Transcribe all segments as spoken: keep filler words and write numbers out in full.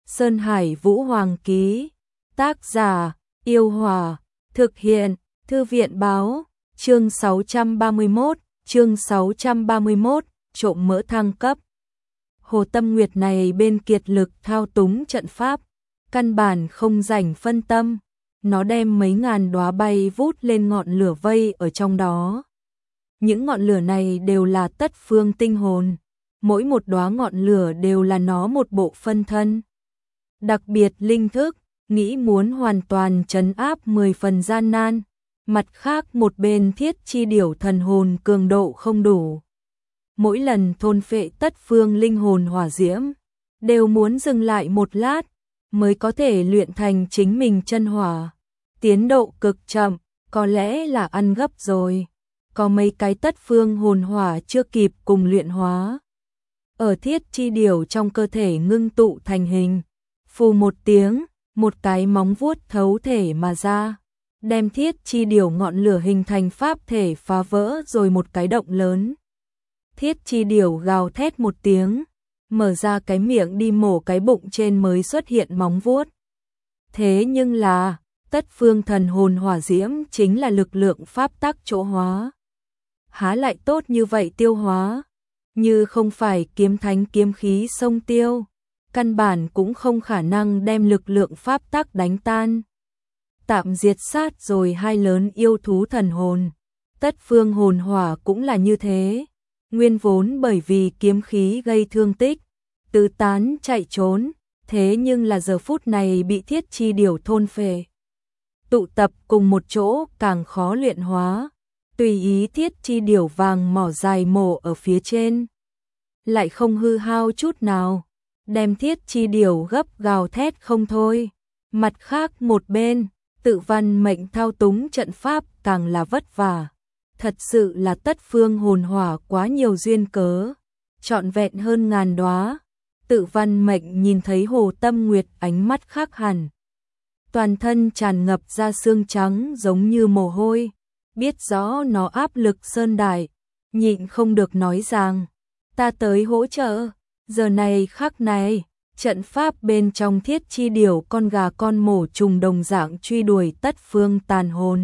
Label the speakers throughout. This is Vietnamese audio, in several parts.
Speaker 1: Sơn Hải Vũ Hoàng ký. Tác giả, Yêu Hòa. Thực hiện, Thư viện báo. Chương sáu trăm ba mươi mốt, chương sáu trăm ba mươi mốt, trộm mỡ thăng cấp. Hồ Tâm Nguyệt này bên kiệt lực thao túng trận pháp, căn bản không rảnh phân tâm, nó đem mấy ngàn đóa bay vút lên ngọn lửa vây ở trong đó. Những ngọn lửa này đều là tất phương tinh hồn, mỗi một đóa ngọn lửa đều là nó một bộ phân thân. Đặc biệt linh thức, nghĩ muốn hoàn toàn trấn áp mười phần gian nan. Mặt khác một bên thiết chi điểu thần hồn cường độ không đủ. Mỗi lần thôn phệ tất phương linh hồn hỏa diễm, đều muốn dừng lại một lát, mới có thể luyện thành chính mình chân hỏa. Tiến độ cực chậm, có lẽ là ăn gấp rồi. Có mấy cái tất phương hồn hỏa chưa kịp cùng luyện hóa. Ở thiết chi điểu trong cơ thể ngưng tụ thành hình. Phù một tiếng, một cái móng vuốt thấu thể mà ra. Đem thiết chi điểu ngọn lửa hình thành pháp thể phá vỡ rồi một cái động lớn. Thiết chi điểu gào thét một tiếng, mở ra cái miệng đi mổ cái bụng trên mới xuất hiện móng vuốt. Thế nhưng là, tất phương thần hồn hỏa diễm chính là lực lượng pháp tắc chỗ hóa. Há lại tốt như vậy tiêu hóa, như không phải kiếm thánh kiếm khí sông tiêu, căn bản cũng không khả năng đem lực lượng pháp tắc đánh tan. Tạm diệt sát rồi hai lớn yêu thú thần hồn, tất phương hồn hỏa cũng là như thế. Nguyên vốn bởi vì kiếm khí gây thương tích, tứ tán chạy trốn, thế nhưng là giờ phút này bị thiết chi điểu thôn phệ. Tụ tập cùng một chỗ càng khó luyện hóa, tùy ý thiết chi điểu vàng mỏ dài mổ ở phía trên. Lại không hư hao chút nào, đem thiết chi điểu gấp gào thét không thôi. Mặt khác một bên, tự văn mệnh thao túng trận pháp càng là vất vả. Thật sự là tất phương hồn hỏa quá nhiều duyên cớ, trọn vẹn hơn ngàn đóa. Tự văn mệnh nhìn thấy Hồ Tâm Nguyệt ánh mắt khác hẳn. Toàn thân tràn ngập ra xương trắng giống như mồ hôi, biết rõ nó áp lực sơn đại, nhịn không được nói rằng, ta tới hỗ trợ, giờ này khắc này, trận pháp bên trong thiết chi điểu con gà con mổ trùng đồng dạng truy đuổi tất phương tàn hồn.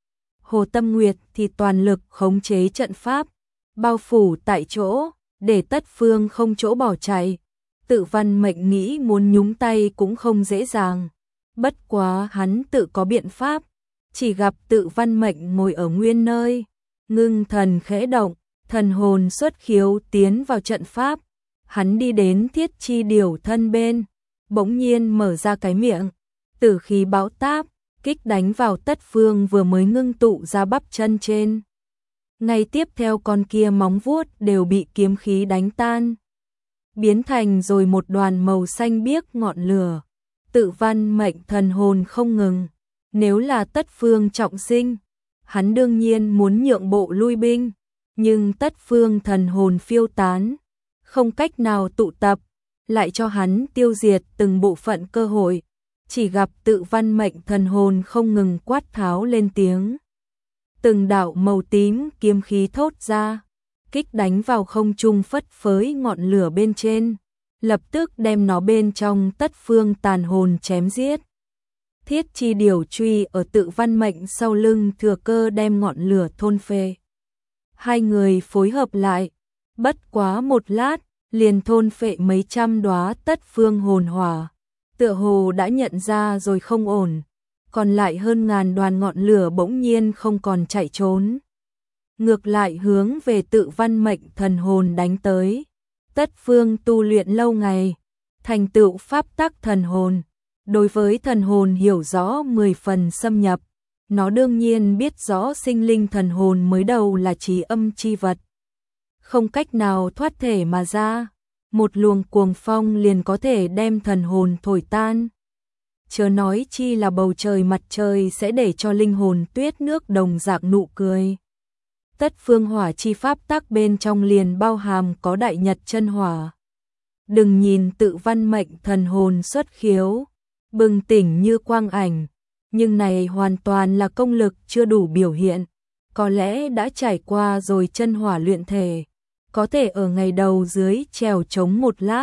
Speaker 1: Hồ Tâm Nguyệt thì toàn lực khống chế trận pháp, bao phủ tại chỗ, để tất phương không chỗ bỏ chạy. Tự văn mệnh nghĩ muốn nhúng tay cũng không dễ dàng. Bất quá hắn tự có biện pháp, chỉ gặp tự văn mệnh ngồi ở nguyên nơi. Ngưng thần khẽ động, thần hồn xuất khiếu tiến vào trận pháp. Hắn đi đến thiết chi điểu thân bên, bỗng nhiên mở ra cái miệng, tử khí bão táp, kích đánh vào tất phương vừa mới ngưng tụ ra bắp chân trên. Ngay tiếp theo con kia móng vuốt đều bị kiếm khí đánh tan, biến thành rồi một đoàn màu xanh biếc ngọn lửa. Tự văn mệnh thần hồn không ngừng, nếu là tất phương trọng sinh, hắn đương nhiên muốn nhượng bộ lui binh, nhưng tất phương thần hồn phiêu tán, không cách nào tụ tập, lại cho hắn tiêu diệt từng bộ phận cơ hội. Chỉ gặp tự văn mệnh thần hồn không ngừng quát tháo lên tiếng. Từng đạo màu tím kiếm khí thốt ra, kích đánh vào không trung phất phới ngọn lửa bên trên, lập tức đem nó bên trong tất phương tàn hồn chém giết. Thiết chi điểu truy ở tự văn mệnh sau lưng thừa cơ đem ngọn lửa thôn phệ. Hai người phối hợp lại, bất quá một lát, liền thôn phệ mấy trăm đóa tất phương hồn hỏa. Tựa hồ đã nhận ra rồi không ổn, còn lại hơn ngàn đoàn ngọn lửa bỗng nhiên không còn chạy trốn. Ngược lại hướng về tự văn mệnh thần hồn đánh tới. Tất phương tu luyện lâu ngày, thành tựu pháp tắc thần hồn. Đối với thần hồn hiểu rõ mười phần xâm nhập, nó đương nhiên biết rõ sinh linh thần hồn mới đầu là trí âm chi vật. Không cách nào thoát thể mà ra. Một luồng cuồng phong liền có thể đem thần hồn thổi tan. Chớ nói chi là bầu trời mặt trời sẽ để cho linh hồn tuyết nước đồng dạng nụ cười. Tất phương hỏa chi pháp tắc bên trong liền bao hàm có đại nhật chân hỏa. Đừng nhìn tự văn mệnh thần hồn xuất khiếu, bừng tỉnh như quang ảnh, nhưng này hoàn toàn là công lực chưa đủ biểu hiện. Có lẽ đã trải qua rồi chân hỏa luyện thể, có thể ở ngày đầu dưới trèo trống một lát,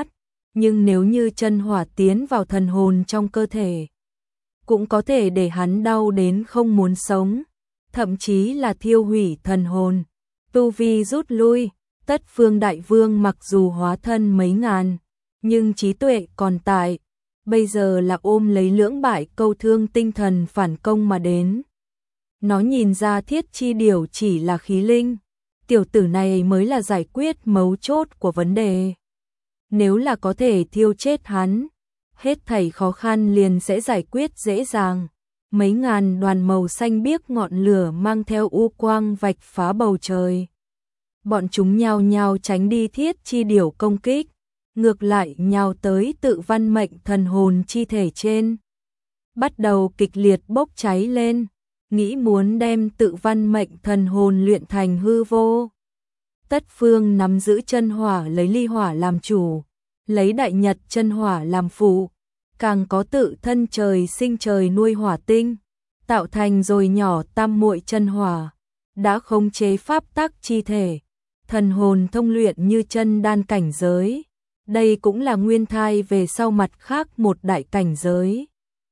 Speaker 1: nhưng nếu như chân hỏa tiến vào thần hồn trong cơ thể, cũng có thể để hắn đau đến không muốn sống, thậm chí là thiêu hủy thần hồn. Tu vi rút lui, Tất Phương Đại Vương mặc dù hóa thân mấy ngàn, nhưng trí tuệ còn tại, bây giờ là ôm lấy lưỡng bại câu thương tinh thần phản công mà đến. Nó nhìn ra Thiết Chi Điểu chỉ là khí linh, tiểu tử này mới là giải quyết mấu chốt của vấn đề. Nếu là có thể thiêu chết hắn, hết thảy khó khăn liền sẽ giải quyết dễ dàng. Mấy ngàn đoàn màu xanh biếc ngọn lửa mang theo u quang vạch phá bầu trời. Bọn chúng nhao nhao tránh đi Thiết Chi Điểu công kích, ngược lại nhào tới Tự Văn Mệnh thần hồn chi thể trên. Bắt đầu kịch liệt bốc cháy lên, nghĩ muốn đem Tự Văn Mệnh thần hồn luyện thành hư vô. Tất Phương nắm giữ chân hỏa, lấy ly hỏa làm chủ, lấy đại nhật chân hỏa làm phụ, càng có tự thân trời sinh trời nuôi hỏa tinh, tạo thành rồi nhỏ tam muội chân hỏa, đã khống chế pháp tắc chi thể, thần hồn thông luyện như chân đan cảnh giới. Đây cũng là nguyên thai về sau mặt khác một đại cảnh giới.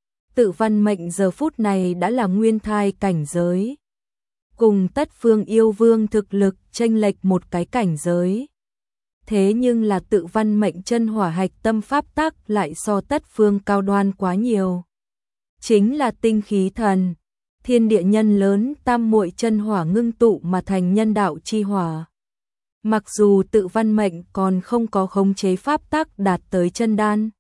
Speaker 1: Tự Văn Mệnh giờ phút này đã là nguyên thai cảnh giới, cùng Tất Phương yêu vương thực lực chênh lệch một cái cảnh giới. Thế nhưng là Tự Văn Mệnh chân hỏa hạch tâm pháp tắc lại so Tất Phương cao đoan quá nhiều. Chính là tinh khí thần, thiên địa nhân lớn tam muội chân hỏa ngưng tụ mà thành nhân đạo chi hỏa. Mặc dù Tự Văn Mệnh còn không có khống chế pháp tắc đạt tới chân đan,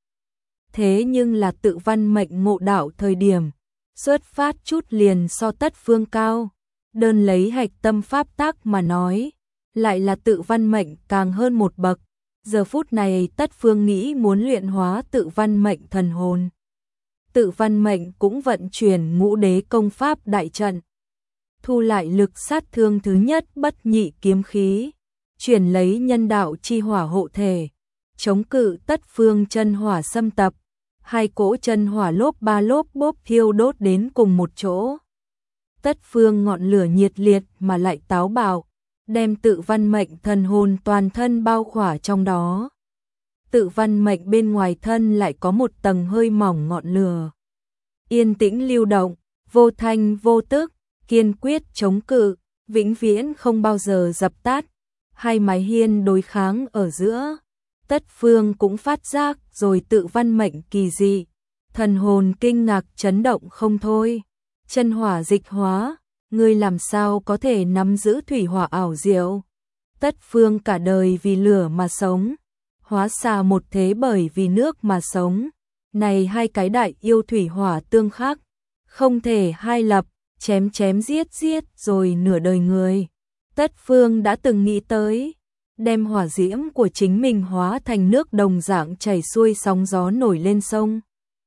Speaker 1: thế nhưng là Tự Văn Mệnh ngộ đạo thời điểm, xuất phát chút liền so Tất Phương cao. Đơn lấy hạch tâm pháp tắc mà nói, lại là Tự Văn Mệnh càng hơn một bậc. Giờ phút này Tất Phương nghĩ muốn luyện hóa Tự Văn Mệnh thần hồn. Tự Văn Mệnh cũng vận chuyển ngũ đế công pháp đại trận, thu lại lực sát thương thứ nhất bất nhị kiếm khí, chuyển lấy nhân đạo chi hỏa hộ thể, chống cự Tất Phương chân hỏa xâm tập. Hai cỗ chân hỏa lốp ba lốp bốp thiêu đốt đến cùng một chỗ. Tất Phương ngọn lửa nhiệt liệt mà lại táo bạo, đem Tự Văn Mệnh thần hồn toàn thân bao khỏa trong đó. Tự Văn Mệnh bên ngoài thân lại có một tầng hơi mỏng ngọn lửa, yên tĩnh lưu động, vô thanh vô tức, kiên quyết chống cự, vĩnh viễn không bao giờ dập tắt. Hai mái hiên đối kháng ở giữa, Tất Phương cũng phát giác rồi Tự Văn Mệnh kỳ dị, thần hồn kinh ngạc chấn động không thôi. Chân hỏa dịch hóa, ngươi làm sao có thể nắm giữ thủy hỏa ảo diệu? Tất Phương cả đời vì lửa mà sống, hóa xà một thế bởi vì nước mà sống. Này hai cái đại yêu thủy hỏa tương khắc, không thể hai lập, chém chém giết giết rồi nửa đời người. Tất Phương đã từng nghĩ tới, đem hỏa diễm của chính mình hóa thành nước đồng dạng chảy xuôi sóng gió nổi lên sông.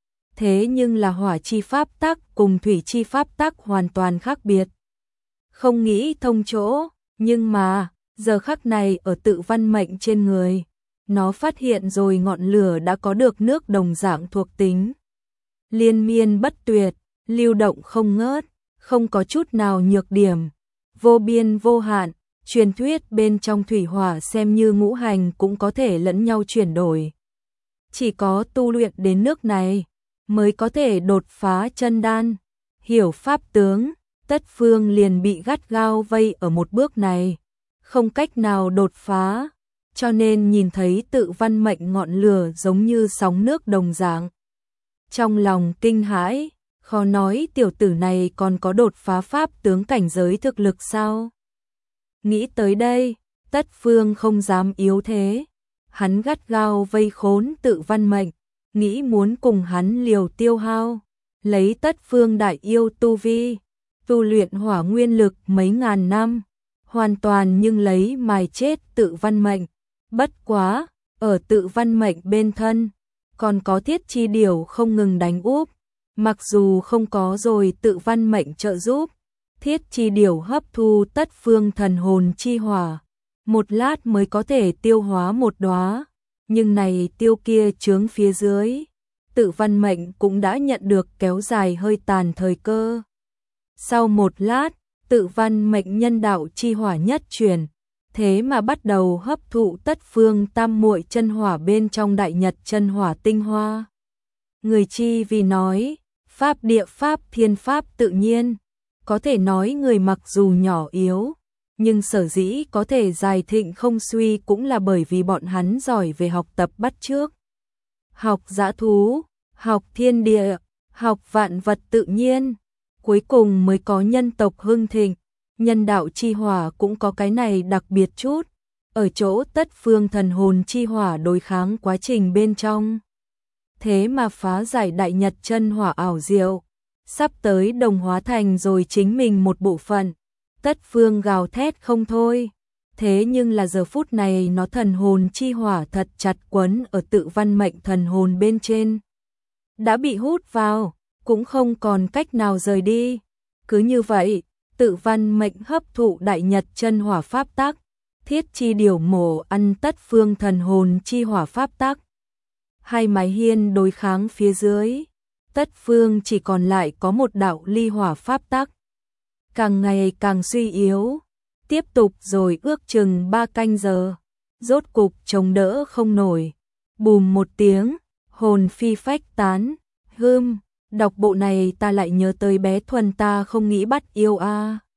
Speaker 1: Thế nhưng là hỏa chi pháp tắc cùng thủy chi pháp tắc hoàn toàn khác biệt. Không nghĩ thông chỗ, nhưng mà, giờ khắc này ở Tự Văn Mệnh trên người, nó phát hiện rồi ngọn lửa đã có được nước đồng dạng thuộc tính. Liên miên bất tuyệt, lưu động không ngớt, không có chút nào nhược điểm, vô biên vô hạn. Truyền thuyết bên trong thủy hỏa xem như ngũ hành cũng có thể lẫn nhau chuyển đổi. Chỉ có tu luyện đến nước này, mới có thể đột phá chân đan. Hiểu pháp tướng, Tất Phương liền bị gắt gao vây ở một bước này, không cách nào đột phá, cho nên nhìn thấy Tự Văn Mệnh ngọn lửa giống như sóng nước đồng dạng. Trong lòng kinh hãi, khó nói tiểu tử này còn có đột phá pháp tướng cảnh giới thực lực sao? Nghĩ tới đây, Tất Phương không dám yếu thế, hắn gắt gao vây khốn Tự Văn Mệnh, nghĩ muốn cùng hắn liều tiêu hao, lấy Tất Phương đại yêu tu vi, tu luyện hỏa nguyên lực mấy ngàn năm, hoàn toàn nhưng lấy mài chết Tự Văn Mệnh. Bất quá, ở Tự Văn Mệnh bên thân, còn có Thiết Chi Điểu không ngừng đánh úp, mặc dù không có rồi Tự Văn Mệnh trợ giúp, Thiết Chi Điểu hấp thu Tất Phương thần hồn chi hỏa, một lát mới có thể tiêu hóa một đóa, nhưng này tiêu kia chướng phía dưới, Tự Văn Mệnh cũng đã nhận được kéo dài hơi tàn thời cơ. Sau một lát, Tự Văn Mệnh nhân đạo chi hỏa nhất chuyển, thế mà bắt đầu hấp thụ tất phương tam muội chân hỏa bên trong đại nhật chân hỏa tinh hoa. Người chi vì nói, pháp địa pháp thiên pháp tự nhiên, có thể nói người mặc dù nhỏ yếu, nhưng sở dĩ có thể dài thịnh không suy cũng là bởi vì bọn hắn giỏi về học tập bắt chước. Học dã thú, học thiên địa, học vạn vật tự nhiên, cuối cùng mới có nhân tộc hưng thịnh. Nhân đạo chi hỏa cũng có cái này đặc biệt chút, ở chỗ tất phương thần hồn chi hỏa đối kháng quá trình bên trong. Thế mà phá giải đại nhật chân hỏa ảo diệu, sắp tới đồng hóa thành rồi chính mình một bộ phận, tất phương gào thét không thôi. Thế nhưng là giờ phút này nó thần hồn chi hỏa thật chặt quấn ở tự văn mệnh thần hồn bên trên. Đã bị hút vào, cũng không còn cách nào rời đi. Cứ như vậy, tự văn mệnh hấp thụ đại nhật chân hỏa pháp tắc, thiết chi điều mổ ăn tất phương thần hồn chi hỏa pháp tắc. Hai mái hiên đối kháng phía dưới, tất phương chỉ còn lại có một đạo ly hỏa pháp tắc. Càng ngày càng suy yếu, tiếp tục rồi ước chừng ba canh giờ, rốt cục chống đỡ không nổi. Bùm một tiếng, hồn phi phách tán, hưm, đọc bộ này ta lại nhớ tới bé Thuần ta không nghĩ bắt yêu a.